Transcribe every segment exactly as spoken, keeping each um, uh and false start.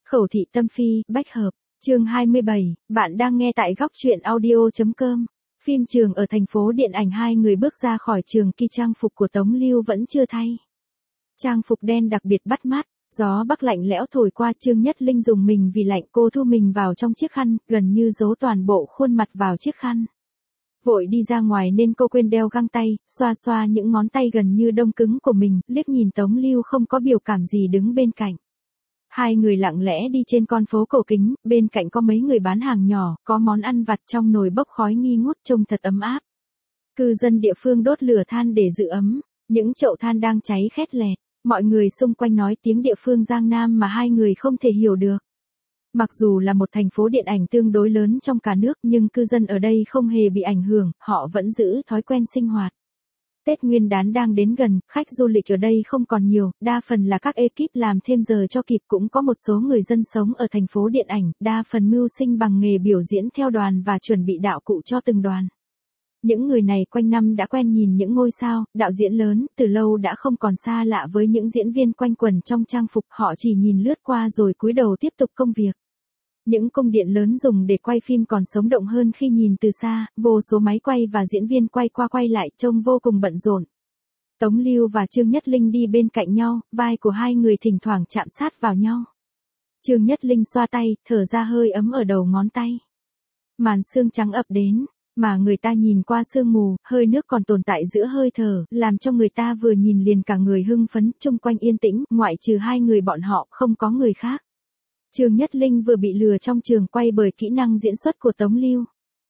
Khẩu thị tâm phi, bách hợp, chương hai mươi bảy, bạn đang nghe tại góc truyện audio.com. Phim trường ở thành phố điện ảnh hai người bước ra khỏi trường khi trang phục của Tống Lưu vẫn chưa thay. Trang phục đen đặc biệt bắt mắt, gió bắc lạnh lẽo thổi qua. Trương Nhất Linh dùng mình vì lạnh, cô thu mình vào trong chiếc khăn, gần như giấu toàn bộ khuôn mặt vào chiếc khăn. Vội đi ra ngoài nên cô quên đeo găng tay, xoa xoa những ngón tay gần như đông cứng của mình, liếc nhìn Tống Lưu không có biểu cảm gì đứng bên cạnh. Hai người lặng lẽ đi trên con phố cổ kính, bên cạnh có mấy người bán hàng nhỏ, có món ăn vặt trong nồi bốc khói nghi ngút trông thật ấm áp. Cư dân địa phương đốt lửa than để giữ ấm, những chậu than đang cháy khét lẹt, mọi người xung quanh nói tiếng địa phương Giang Nam mà hai người không thể hiểu được. Mặc dù là một thành phố điện ảnh tương đối lớn trong cả nước nhưng cư dân ở đây không hề bị ảnh hưởng, họ vẫn giữ thói quen sinh hoạt. Tết Nguyên đán đang đến gần, khách du lịch ở đây không còn nhiều, đa phần là các ekip làm thêm giờ cho kịp, cũng có một số người dân sống ở thành phố điện ảnh, đa phần mưu sinh bằng nghề biểu diễn theo đoàn và chuẩn bị đạo cụ cho từng đoàn. Những người này quanh năm đã quen nhìn những ngôi sao, đạo diễn lớn, từ lâu đã không còn xa lạ với những diễn viên quanh quẩn trong trang phục, họ chỉ nhìn lướt qua rồi cúi đầu tiếp tục công việc. Những cung điện lớn dùng để quay phim còn sống động hơn khi nhìn từ xa, vô số máy quay và diễn viên quay qua quay lại trông vô cùng bận rộn. Tống Lưu và Trương Nhất Linh đi bên cạnh nhau, vai của hai người thỉnh thoảng chạm sát vào nhau. Trương Nhất Linh xoa tay, thở ra hơi ấm ở đầu ngón tay. Màn sương trắng ập đến, mà người ta nhìn qua sương mù, hơi nước còn tồn tại giữa hơi thở, làm cho người ta vừa nhìn liền cả người hưng phấn, chung quanh yên tĩnh, ngoại trừ hai người bọn họ, không có người khác. Trương Nhất Linh vừa bị lừa trong trường quay bởi kỹ năng diễn xuất của Tống Lưu.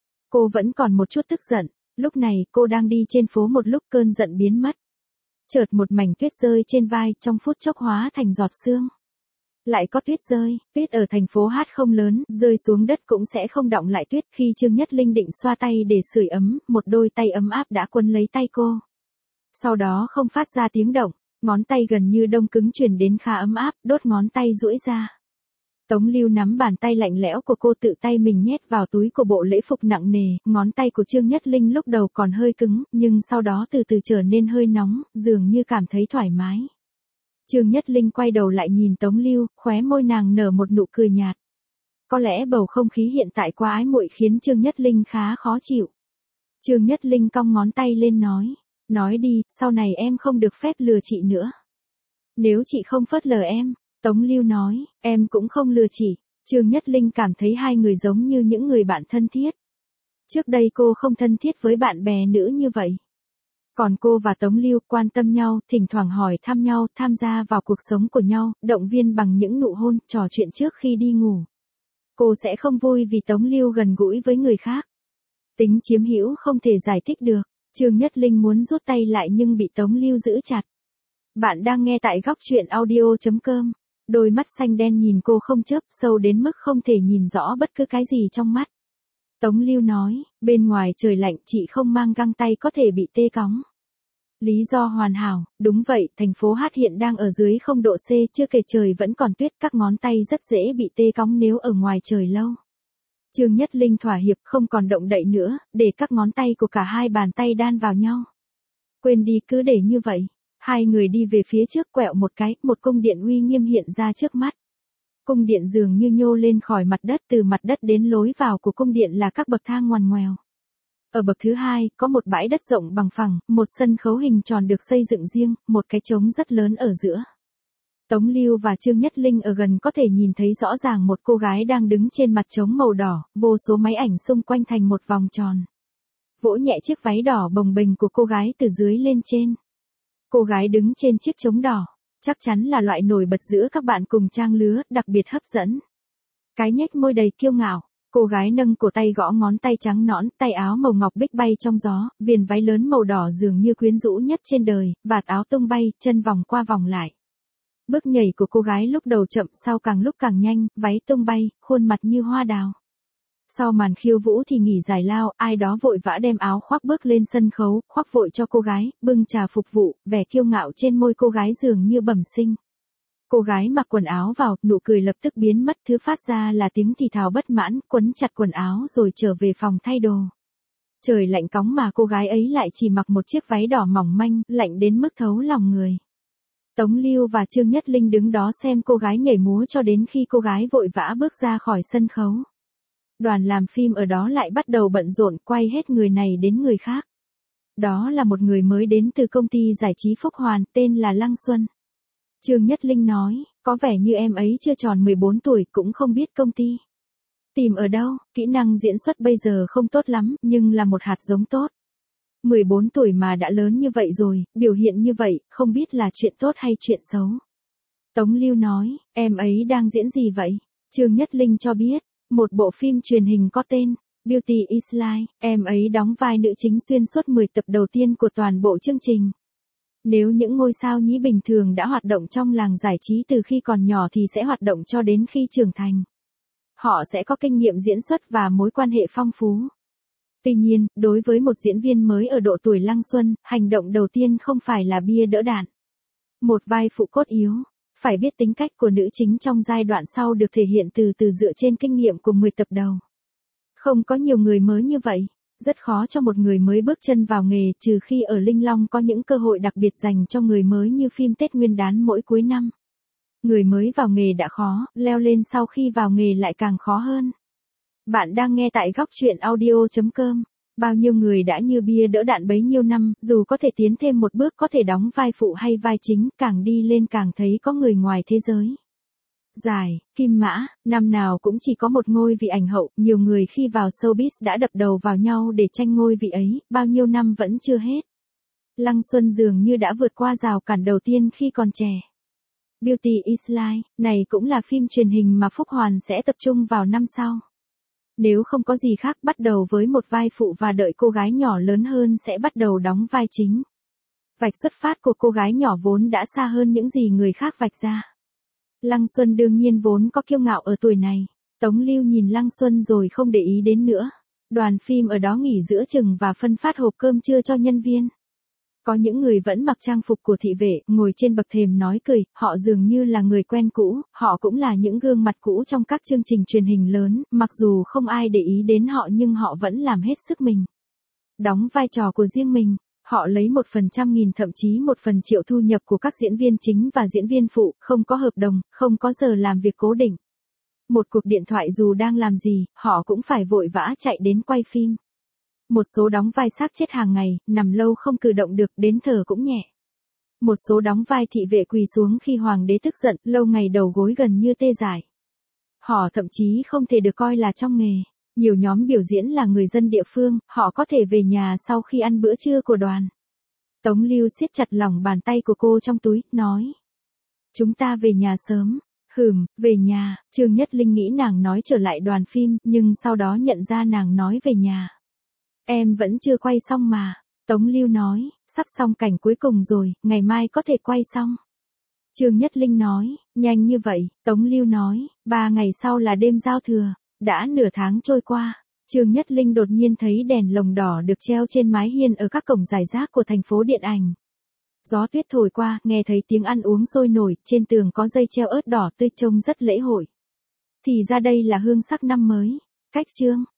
Cô vẫn còn một chút tức giận, lúc này cô đang đi trên phố một lúc cơn giận biến mất. Chợt một mảnh tuyết rơi trên vai, trong phút chốc hóa thành giọt sương. Lại có tuyết rơi, tuyết ở thành phố Hát không lớn, rơi xuống đất cũng sẽ không đọng lại tuyết. Khi Trương Nhất Linh định xoa tay để sưởi ấm, một đôi tay ấm áp đã quấn lấy tay cô. Sau đó không phát ra tiếng động, ngón tay gần như đông cứng truyền đến khá ấm áp, đốt ngón tay duỗi ra. Tống Lưu nắm bàn tay lạnh lẽo của cô, tự tay mình nhét vào túi của bộ lễ phục nặng nề, ngón tay của Trương Nhất Linh lúc đầu còn hơi cứng, nhưng sau đó từ từ trở nên hơi nóng, dường như cảm thấy thoải mái. Trương Nhất Linh quay đầu lại nhìn Tống Lưu, khóe môi nàng nở một nụ cười nhạt. Có lẽ bầu không khí hiện tại quá ái muội khiến Trương Nhất Linh khá khó chịu. Trương Nhất Linh cong ngón tay lên nói, nói đi, sau này em không được phép lừa chị nữa. Nếu chị không phớt lờ em. Tống Lưu nói, em cũng không lừa chị. Trương Nhất Linh cảm thấy hai người giống như những người bạn thân thiết. Trước đây cô không thân thiết với bạn bè nữ như vậy. Còn cô và Tống Lưu quan tâm nhau, thỉnh thoảng hỏi thăm nhau, tham gia vào cuộc sống của nhau, động viên bằng những nụ hôn, trò chuyện trước khi đi ngủ. Cô sẽ không vui vì Tống Lưu gần gũi với người khác. Tính chiếm hữu không thể giải thích được. Trương Nhất Linh muốn rút tay lại nhưng bị Tống Lưu giữ chặt. Bạn đang nghe tại góc truyện audio.com. Đôi mắt xanh đen nhìn cô không chớp, sâu đến mức không thể nhìn rõ bất cứ cái gì trong mắt. Tống Lưu nói, bên ngoài trời lạnh, chị không mang găng tay có thể bị tê cóng. Lý do hoàn hảo, đúng vậy, thành phố Hát hiện đang ở dưới không độ C, chưa kể trời vẫn còn tuyết, các ngón tay rất dễ bị tê cóng nếu ở ngoài trời lâu. Trương Nhất Linh thỏa hiệp, không còn động đậy nữa, để các ngón tay của cả hai bàn tay đan vào nhau. Quên đi, cứ để như vậy. Hai người đi về phía trước, quẹo một cái, một cung điện uy nghiêm hiện ra trước mắt. Cung điện dường như nhô lên khỏi mặt đất, từ mặt đất đến lối vào của cung điện là các bậc thang ngoằn ngoèo. Ở bậc thứ hai, có một bãi đất rộng bằng phẳng, một sân khấu hình tròn được xây dựng riêng, một cái trống rất lớn ở giữa. Tống Lưu và Trương Nhất Linh ở gần có thể nhìn thấy rõ ràng một cô gái đang đứng trên mặt trống màu đỏ, vô số máy ảnh xung quanh thành một vòng tròn. Vỗ nhẹ chiếc váy đỏ bồng bềnh của cô gái từ dưới lên trên. Cô gái đứng trên chiếc trống đỏ, chắc chắn là loại nổi bật giữa các bạn cùng trang lứa, đặc biệt hấp dẫn. Cái nhếch môi đầy kiêu ngạo, cô gái nâng cổ tay gõ ngón tay trắng nõn, tay áo màu ngọc bích bay trong gió, viền váy lớn màu đỏ dường như quyến rũ nhất trên đời, vạt áo tung bay, chân vòng qua vòng lại. Bước nhảy của cô gái lúc đầu chậm, sau càng lúc càng nhanh, váy tung bay, khuôn mặt như hoa đào. Sau màn khiêu vũ thì nghỉ giải lao, ai đó vội vã đem áo khoác bước lên sân khấu, khoác vội cho cô gái, bưng trà phục vụ, vẻ kiêu ngạo trên môi cô gái dường như bẩm sinh. Cô gái mặc quần áo vào, nụ cười lập tức biến mất, thứ phát ra là tiếng thì thào bất mãn, quấn chặt quần áo rồi trở về phòng thay đồ. Trời lạnh cóng mà cô gái ấy lại chỉ mặc một chiếc váy đỏ mỏng manh, lạnh đến mức thấu lòng người. Tống Lưu và Trương Nhất Linh đứng đó xem cô gái nhảy múa cho đến khi cô gái vội vã bước ra khỏi sân khấu. Đoàn làm phim ở đó lại bắt đầu bận rộn quay hết người này đến người khác. Đó là một người mới đến từ công ty giải trí Phúc Hoàn, tên là Lăng Xuân. Trương Nhất Linh nói, có vẻ như em ấy chưa tròn mười bốn tuổi cũng không biết công ty. Tìm ở đâu, kỹ năng diễn xuất bây giờ không tốt lắm, nhưng là một hạt giống tốt. mười bốn tuổi mà đã lớn như vậy rồi, biểu hiện như vậy, không biết là chuyện tốt hay chuyện xấu. Tống Lưu nói, em ấy đang diễn gì vậy? Trương Nhất Linh cho biết, một bộ phim truyền hình có tên Beauty is Life, em ấy đóng vai nữ chính xuyên suốt mười tập đầu tiên của toàn bộ chương trình. Nếu những ngôi sao nhí bình thường đã hoạt động trong làng giải trí từ khi còn nhỏ thì sẽ hoạt động cho đến khi trưởng thành. Họ sẽ có kinh nghiệm diễn xuất và mối quan hệ phong phú. Tuy nhiên, đối với một diễn viên mới ở độ tuổi Lăng Xuân, hành động đầu tiên không phải là bia đỡ đạn. Một vai phụ cốt yếu, phải biết tính cách của nữ chính trong giai đoạn sau được thể hiện từ từ dựa trên kinh nghiệm của mười tập đầu. Không có nhiều người mới như vậy, rất khó cho một người mới bước chân vào nghề trừ khi ở Linh Long có những cơ hội đặc biệt dành cho người mới như phim Tết Nguyên đán mỗi cuối năm. Người mới vào nghề đã khó, leo lên sau khi vào nghề lại càng khó hơn. Bạn đang nghe tại góc chuyện audio chấm com. Bao nhiêu người đã như bia đỡ đạn bấy nhiêu năm, dù có thể tiến thêm một bước có thể đóng vai phụ hay vai chính, càng đi lên càng thấy có người ngoài thế giới. Giải, Kim Mã, năm nào cũng chỉ có một ngôi vị ảnh hậu, nhiều người khi vào showbiz đã đập đầu vào nhau để tranh ngôi vị ấy, bao nhiêu năm vẫn chưa hết. Lăng Xuân dường như đã vượt qua rào cản đầu tiên khi còn trẻ. Beauty is Life, này cũng là phim truyền hình mà Phúc Hoàn sẽ tập trung vào năm sau. Nếu không có gì khác bắt đầu với một vai phụ và đợi cô gái nhỏ lớn hơn sẽ bắt đầu đóng vai chính. Vạch xuất phát của cô gái nhỏ vốn đã xa hơn những gì người khác vạch ra. Lăng Xuân đương nhiên vốn có kiêu ngạo ở tuổi này. Tống Lưu nhìn Lăng Xuân rồi không để ý đến nữa. Đoàn phim ở đó nghỉ giữa chừng và phân phát hộp cơm trưa cho nhân viên. Có những người vẫn mặc trang phục của thị vệ, ngồi trên bậc thềm nói cười, họ dường như là người quen cũ, họ cũng là những gương mặt cũ trong các chương trình truyền hình lớn, mặc dù không ai để ý đến họ nhưng họ vẫn làm hết sức mình. Đóng vai trò của riêng mình, họ lấy một phần trăm nghìn thậm chí một phần triệu thu nhập của các diễn viên chính và diễn viên phụ, không có hợp đồng, không có giờ làm việc cố định. Một cuộc điện thoại dù đang làm gì, họ cũng phải vội vã chạy đến quay phim. Một số đóng vai xác chết hàng ngày, nằm lâu không cử động được, đến thở cũng nhẹ. Một số đóng vai thị vệ quỳ xuống khi hoàng đế tức giận, lâu ngày đầu gối gần như tê dại. Họ thậm chí không thể được coi là trong nghề. Nhiều nhóm biểu diễn là người dân địa phương, họ có thể về nhà sau khi ăn bữa trưa của đoàn. Tống Lưu siết chặt lòng bàn tay của cô trong túi, nói. Chúng ta về nhà sớm. Hừm, về nhà, Trương Nhất Linh nghĩ nàng nói trở lại đoàn phim, nhưng sau đó nhận ra nàng nói về nhà. Em vẫn chưa quay xong mà. Tống Lưu nói, sắp xong cảnh cuối cùng rồi, ngày mai có thể quay xong. Trương Nhất Linh nói, nhanh như vậy, Tống Lưu nói, ba ngày sau là đêm giao thừa, đã nửa tháng trôi qua. Trương Nhất Linh đột nhiên thấy đèn lồng đỏ được treo trên mái hiên ở các cổng rải rác của thành phố điện ảnh. Gió tuyết thổi qua, nghe thấy tiếng ăn uống sôi nổi, trên tường có dây treo ớt đỏ tươi trông rất lễ hội. Thì ra đây là hương sắc năm mới. Cách chương.